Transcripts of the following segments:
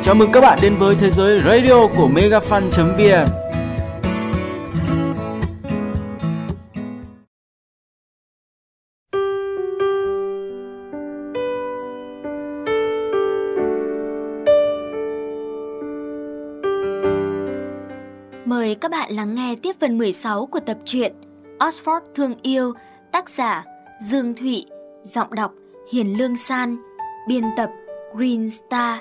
Chào mừng các bạn đến với thế giới radio của megafan.vn. Mời các bạn lắng nghe tiếp phần 16 của tập truyện Oxford Thương Yêu, tác giả Dương Thụy, giọng đọc Hiền Lương San, biên tập Green Star.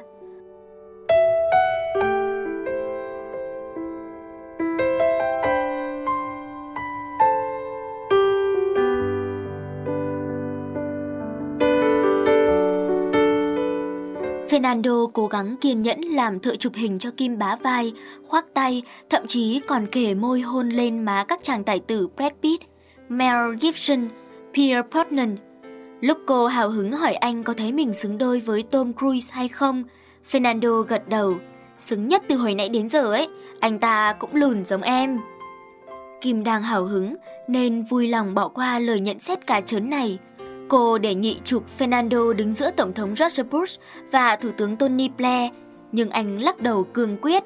Fernando cố gắng kiên nhẫn làm thợ chụp hình cho Kim bá vai, khoác tay, thậm chí còn kề môi hôn lên má các chàng tài tử Brad Pitt, Mel Gibson, Pierce Brosnan. Lúc cô hào hứng hỏi anh có thấy mình xứng đôi với Tom Cruise hay không, Fernando gật đầu. Xứng nhất từ hồi nãy đến giờ ấy, anh ta cũng lùn giống em. Kim đang hào hứng nên vui lòng bỏ qua lời nhận xét cá trớn này. Cô đề nghị chụp Fernando đứng giữa Tổng thống George Bush và Thủ tướng Tony Blair, nhưng anh lắc đầu cương quyết.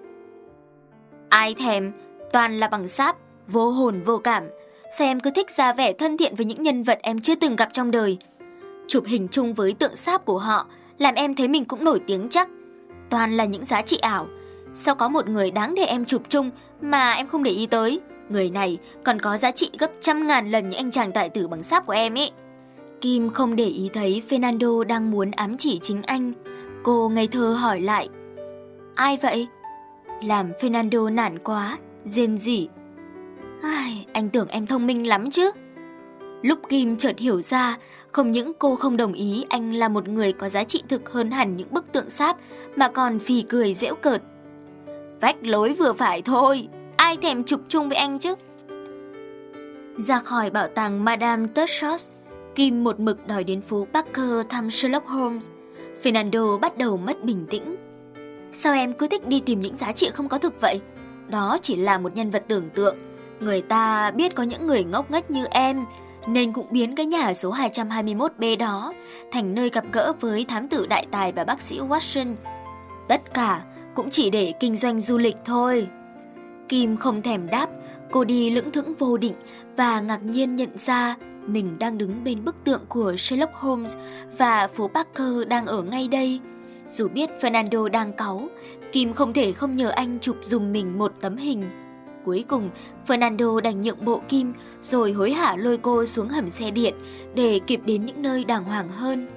Ai thèm, toàn là bằng sáp, vô hồn vô cảm. Sao em cứ thích ra vẻ thân thiện với những nhân vật em chưa từng gặp trong đời. Chụp hình chung với tượng sáp của họ làm em thấy mình cũng nổi tiếng chắc. Toàn là những giá trị ảo. Sao có một người đáng để em chụp chung mà em không để ý tới? Người này còn có giá trị gấp 100.000 lần những anh chàng tài tử bằng sáp của em ấy. Kim không để ý thấy Fernando đang muốn ám chỉ chính anh. Cô ngây thơ hỏi lại. Ai vậy? Làm Fernando nản quá, rên rỉ. Anh tưởng em thông minh lắm chứ. Lúc Kim chợt hiểu ra, không những cô không đồng ý anh là một người có giá trị thực hơn hẳn những bức tượng sáp, mà còn phì cười giễu cợt. Vách lối vừa phải thôi, ai thèm chụp chung với anh chứ. Ra khỏi bảo tàng Madame Tussauds, Kim một mực đòi đến phố Parker thăm Sherlock Holmes. Fernando bắt đầu mất bình tĩnh. Sao em cứ thích đi tìm những giá trị không có thực vậy? Đó chỉ là một nhân vật tưởng tượng. Người ta biết có những người ngốc nghếch như em, nên cũng biến cái nhà số 221B đó thành nơi gặp gỡ với thám tử đại tài và bác sĩ Watson. Tất cả cũng chỉ để kinh doanh du lịch thôi. Kim không thèm đáp, cô đi lững thững vô định và ngạc nhiên nhận ra mình đang đứng bên bức tượng của Sherlock Holmes và phố Parker đang ở ngay đây. Dù biết Fernando đang cáu, Kim không thể không nhờ anh chụp giùm mình một tấm hình. Cuối cùng, Fernando đành nhượng bộ Kim rồi hối hả lôi cô xuống hầm xe điện để kịp đến những nơi đàng hoàng hơn.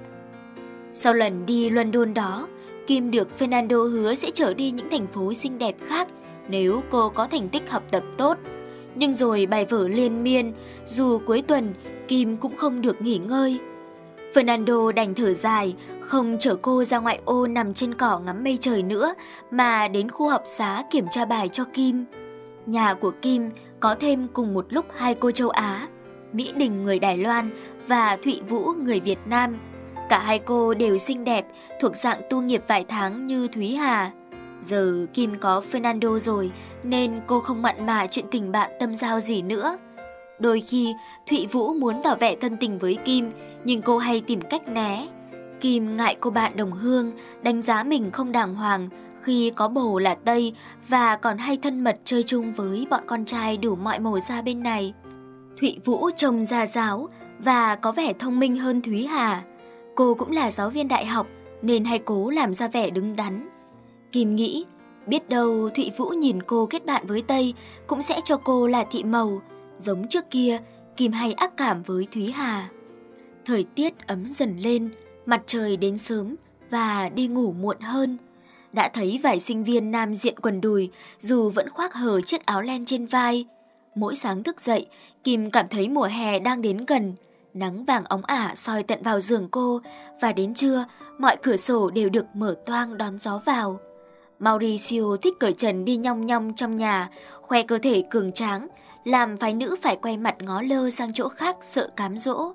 Sau lần đi London đó, Kim được Fernando hứa sẽ chở đi những thành phố xinh đẹp khác nếu cô có thành tích học tập tốt. Nhưng rồi bài vở liên miên, dù cuối tuần Kim cũng không được nghỉ ngơi. Fernando đành thở dài, không chở cô ra ngoại ô nằm trên cỏ ngắm mây trời nữa, mà đến khu học xá kiểm tra bài cho Kim. Nhà của Kim có thêm cùng một lúc hai cô châu Á, Mỹ Đình người Đài Loan và Thụy Vũ người Việt Nam. Cả hai cô đều xinh đẹp, thuộc dạng tu nghiệp vài tháng như Thúy Hà. Giờ Kim có Fernando rồi nên cô không mặn mà chuyện tình bạn tâm giao gì nữa. Đôi khi Thụy Vũ muốn tỏ vẻ thân tình với Kim, nhưng cô hay tìm cách né. Kim ngại cô bạn đồng hương, đánh giá mình không đàng hoàng khi có bồ là Tây và còn hay thân mật chơi chung với bọn con trai đủ mọi màu da bên này. Thụy Vũ trông gia giáo và có vẻ thông minh hơn Thúy Hà. Cô cũng là giáo viên đại học nên hay cố làm ra vẻ đứng đắn. Kim nghĩ, biết đâu Thụy Vũ nhìn cô kết bạn với Tây cũng sẽ cho cô là thị màu. Giống trước kia, Kim hay ác cảm với Thúy Hà. Thời tiết ấm dần lên, mặt trời đến sớm và đi ngủ muộn hơn. Đã thấy vài sinh viên nam diện quần đùi dù vẫn khoác hở chiếc áo len trên vai. Mỗi sáng thức dậy, Kim cảm thấy mùa hè đang đến gần. Nắng vàng óng ả soi tận vào giường cô và đến trưa, mọi cửa sổ đều được mở toang đón gió vào. Mauricio thích cởi trần đi nhong nhong trong nhà, khoe cơ thể cường tráng, làm phái nữ phải quay mặt ngó lơ sang chỗ khác sợ cám dỗ.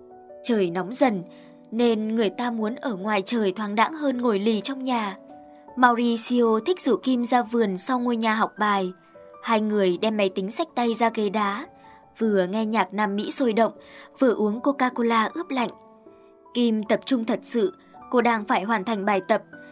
Trời nóng dần, nên người ta muốn ở ngoài trời thoáng đãng hơn ngồi lì trong nhà. Mauricio thích rủ Kim ra vườn sau ngôi nhà học bài. Hai người đem máy tính xách tay ra ghế đá, vừa nghe nhạc Nam Mỹ sôi động, vừa uống Coca-Cola ướp lạnh. Kim tập trung thật sự, cô đang phải hoàn thành bài tập,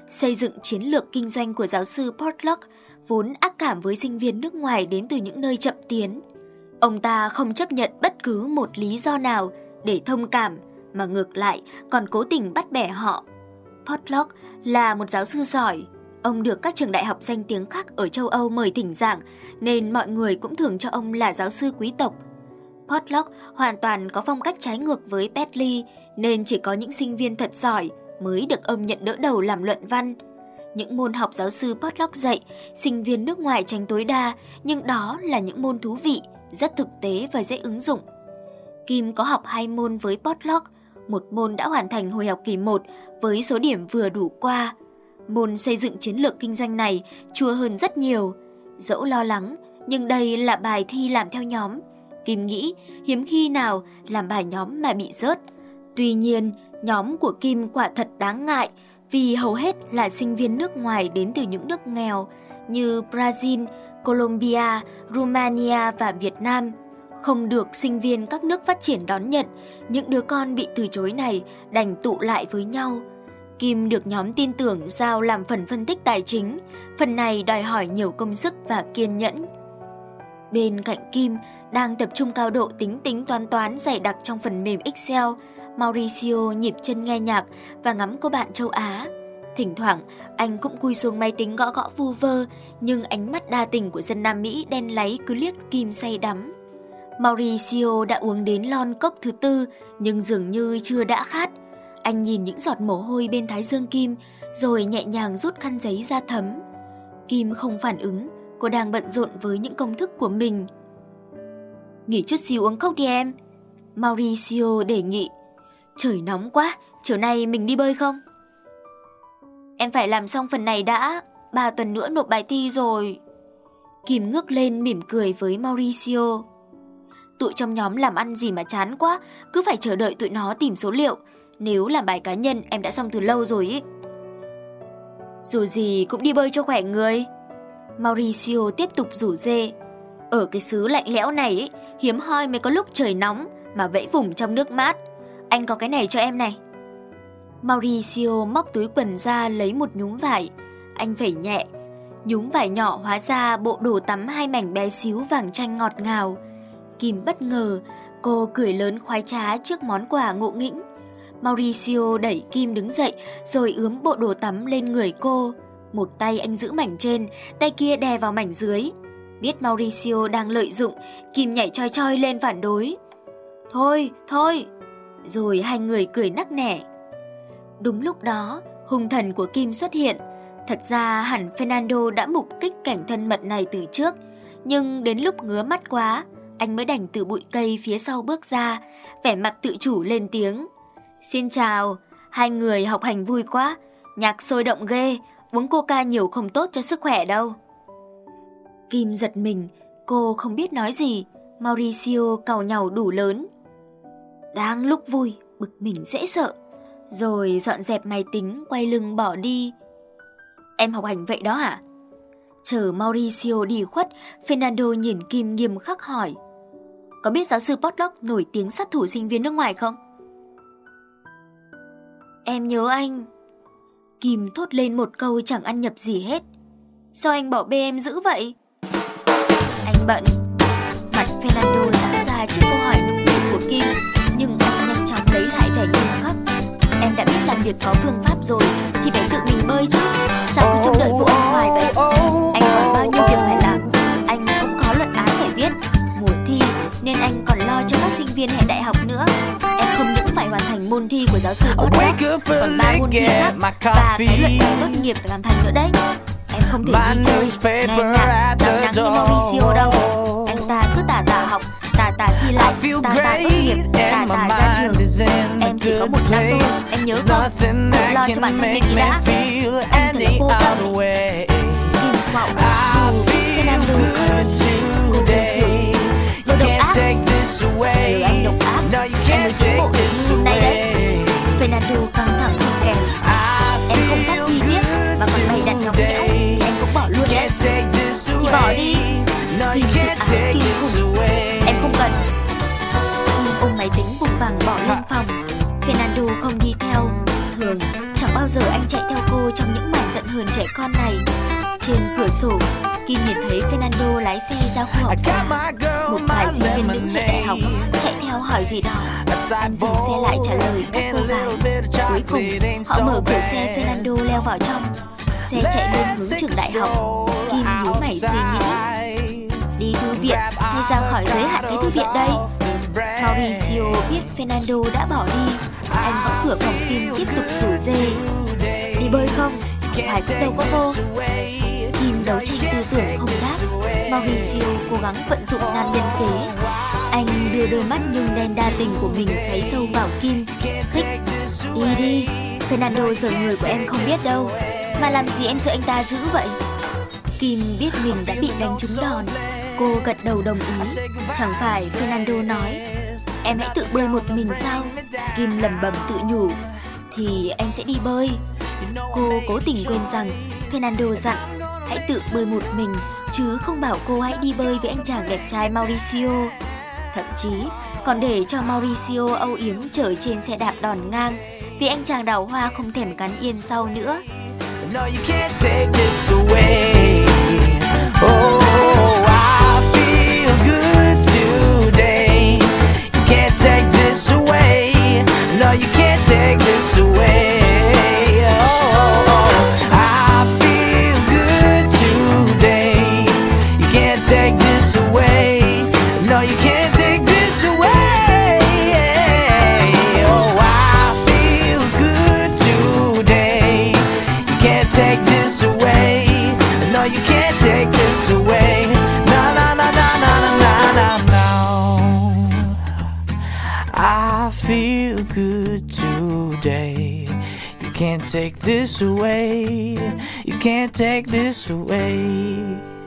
Xây dựng chiến lược kinh doanh của giáo sư Portlock vốn ác cảm với sinh viên nước ngoài đến từ những nơi chậm tiến. Ông ta không chấp nhận bất cứ một lý do nào để thông cảm, mà ngược lại còn cố tình bắt bẻ họ. Portlock là một giáo sư giỏi. Ông được các trường đại học danh tiếng khác ở châu Âu mời thỉnh giảng, nên mọi người cũng thường cho ông là giáo sư quý tộc. Portlock hoàn toàn có phong cách trái ngược với Bentley, nên chỉ có những sinh viên thật giỏi mới được ông nhận đỡ đầu làm luận văn. Những môn học giáo sư Portlock dạy, sinh viên nước ngoài tránh tối đa, nhưng đó là những môn thú vị, rất thực tế và dễ ứng dụng. Kim có học 2 môn với Portlock, một môn đã hoàn thành hồi học kỳ 1 với số điểm vừa đủ qua. Môn xây dựng chiến lược kinh doanh này chua hơn rất nhiều. Dẫu lo lắng, nhưng đây là bài thi làm theo nhóm. Kim nghĩ hiếm khi nào làm bài nhóm mà bị rớt. Tuy nhiên, nhóm của Kim quả thật đáng ngại vì hầu hết là sinh viên nước ngoài đến từ những nước nghèo như Brazil, Colombia, Romania và Việt Nam. Không được sinh viên các nước phát triển đón nhận, những đứa con bị từ chối này đành tụ lại với nhau. Kim được nhóm tin tưởng giao làm phần phân tích tài chính, phần này đòi hỏi nhiều công sức và kiên nhẫn. Bên cạnh Kim, đang tập trung cao độ tính tính toán dày đặc trong phần mềm Excel, Mauricio nhịp chân nghe nhạc và ngắm cô bạn châu Á. Thỉnh thoảng, anh cũng cúi xuống máy tính gõ gõ vu vơ, nhưng ánh mắt đa tình của dân Nam Mỹ đen láy cứ liếc Kim say đắm. Mauricio đã uống đến lon cốc thứ 4, nhưng dường như chưa đã khát. Anh nhìn những giọt mồ hôi bên thái dương Kim, rồi nhẹ nhàng rút khăn giấy ra thấm. Kim không phản ứng, cô đang bận rộn với những công thức của mình. Nghỉ chút xíu uống cốc đi em. Mauricio đề nghị. Trời nóng quá, chiều nay mình đi bơi không? Em phải làm xong phần này đã, 3 tuần nữa nộp bài thi rồi. Kim ngước lên mỉm cười với Mauricio. Tụi trong nhóm làm ăn gì mà chán quá, cứ phải chờ đợi tụi nó tìm số liệu. Nếu làm bài cá nhân em đã xong từ lâu rồi ý. Dù gì cũng đi bơi cho khỏe người. Mauricio tiếp tục rủ rê. Ở cái xứ lạnh lẽo này ý, hiếm hoi mới có lúc trời nóng mà vẫy vùng trong nước mát. Anh có cái này cho em này. Mauricio móc túi quần ra lấy một nhúm vải. Anh phẩy nhẹ. Nhúm vải nhỏ hóa ra bộ đồ tắm 2 mảnh bé xíu vàng chanh ngọt ngào. Kim bất ngờ, cô cười lớn khoái trá trước món quà ngộ nghĩnh. Mauricio đẩy Kim đứng dậy rồi ướm bộ đồ tắm lên người cô. Một tay anh giữ mảnh trên, tay kia đè vào mảnh dưới. Biết Mauricio đang lợi dụng, Kim nhảy choi choi lên phản đối. Thôi. Rồi hai người cười nắc nẻ. Đúng lúc đó, hung thần của Kim xuất hiện. Thật ra hẳn Fernando đã mục kích cảnh thân mật này từ trước, nhưng đến lúc ngứa mắt quá, anh mới đành từ bụi cây phía sau bước ra, vẻ mặt tự chủ lên tiếng. Xin chào, hai người học hành vui quá, nhạc sôi động ghê, uống coca nhiều không tốt cho sức khỏe đâu. Kim giật mình, cô không biết nói gì, Mauricio càu nhàu đủ lớn. Đang lúc vui, bực mình dễ sợ, rồi dọn dẹp máy tính quay lưng bỏ đi. Em học hành vậy đó hả? Chờ Mauricio đi khuất, Fernando nhìn Kim nghiêm khắc hỏi. Có biết giáo sư Portlock nổi tiếng sát thủ sinh viên nước ngoài không? Em nhớ anh. Kim thốt lên một câu chẳng ăn nhập gì hết. Sao anh bỏ bê em dữ vậy? Anh bận. Mặt Fernando giãn ra trước câu hỏi nũng nịu của Kim, nhưng anh nhanh chóng lấy lại vẻ nghiêm khắc. Em đã biết làm việc có phương pháp rồi thì phải tự mình bơi chứ. Sao cứ trông đợi vụ anh hoài vậy? Anh còn bao nhiêu việc phải làm. Anh cũng có luận án phải viết, mùa thi, nên anh còn lo cho các sinh viên hệ đại học nữa. Em không những phải hoàn thành môn thi của giáo sư Portlock, còn 3 môn thi khác và cái luận án tốt nghiệp phải hoàn thành nữa đấy. Em không thể đi chơi, nghe nhạc, đào nắng như Mauricio đâu. Anh ta cứ tà học, tà thi lại, tà tốt nghiệp, tà ra trường. Em chỉ có 1 năm thôi, em nhớ không? Tự lo cho bản thân mình đi đã. Anh thật là vô tâm. Kim vọng dù Fernando còn cô gây sự. Đồ độc ác. Anh độc ác, em mới tiến bộ đến như hôm nay đấy. Fernando căng thẳng không kèm. Em không phát thi tiếp mà còn bày đặt nhõng nhẽo, em cũng bỏ luôn đấy. Thì bỏ đi. Kim thực ác kinh khủng. Em không cần. Kim ôm máy tính vùng vàng bỏ lên phòng. Fernando không đi theo. Thường chẳng bao giờ anh chạy theo cô trong những màn giận hờn trẻ con này. Trên cửa sổ, Kim nhìn thấy Fernando lái xe ra khu học giả. Một vài sinh viên nữ hệ đại học chạy theo hỏi gì đó. Anh dừng xe lại trả lời các cô gái. Cuối cùng, họ mở cửa xe, Fernando leo vào trong. Xe chạy lên hướng trường đại học. Kim nhíu mày suy nghĩ. Đi thư viện hay ra khỏi giới hạn cái thư viện đây? Mauricio biết Fernando đã bỏ đi. Anh gõ cửa phòng Kim tiếp tục rủ rê. Đi bơi không? Hoài cũng đâu có vô. Kim đấu tranh tư tưởng không đáp. Mauricio cố gắng vận dụng nam nhân kế. Anh đưa đôi mắt nhung đen đa tình của mình xoáy sâu vào Kim, khích. Đi đi, Fernando giờ người của em không biết đâu. Mà làm gì em sợ anh ta dữ vậy? Kim biết mình đã bị đánh trúng đòn. Cô gật đầu đồng ý. Chẳng phải Fernando nói em hãy tự bơi một mình sao? Kim lẩm bẩm tự nhủ. Thì em sẽ đi bơi. Cô cố tình quên rằng Fernando dặn hãy tự bơi một mình, chứ không bảo cô hãy đi bơi với anh chàng đẹp trai Mauricio. Thậm chí còn để cho Mauricio âu yếm chở trên xe đạp đòn ngang, vì anh chàng đào hoa không thèm cắn yên sau nữa. No, you can't take this away. Oh, I feel good today. You can't take this away. No, you can't take this away. Oh, I feel good today. You can't take this away. No, you can't take this away. Oh, I feel good today. You can't take this away. No, you can't take this away. No, no, no, no, no, no, no, no. I feel good today. You can't take this away. You can't take this away.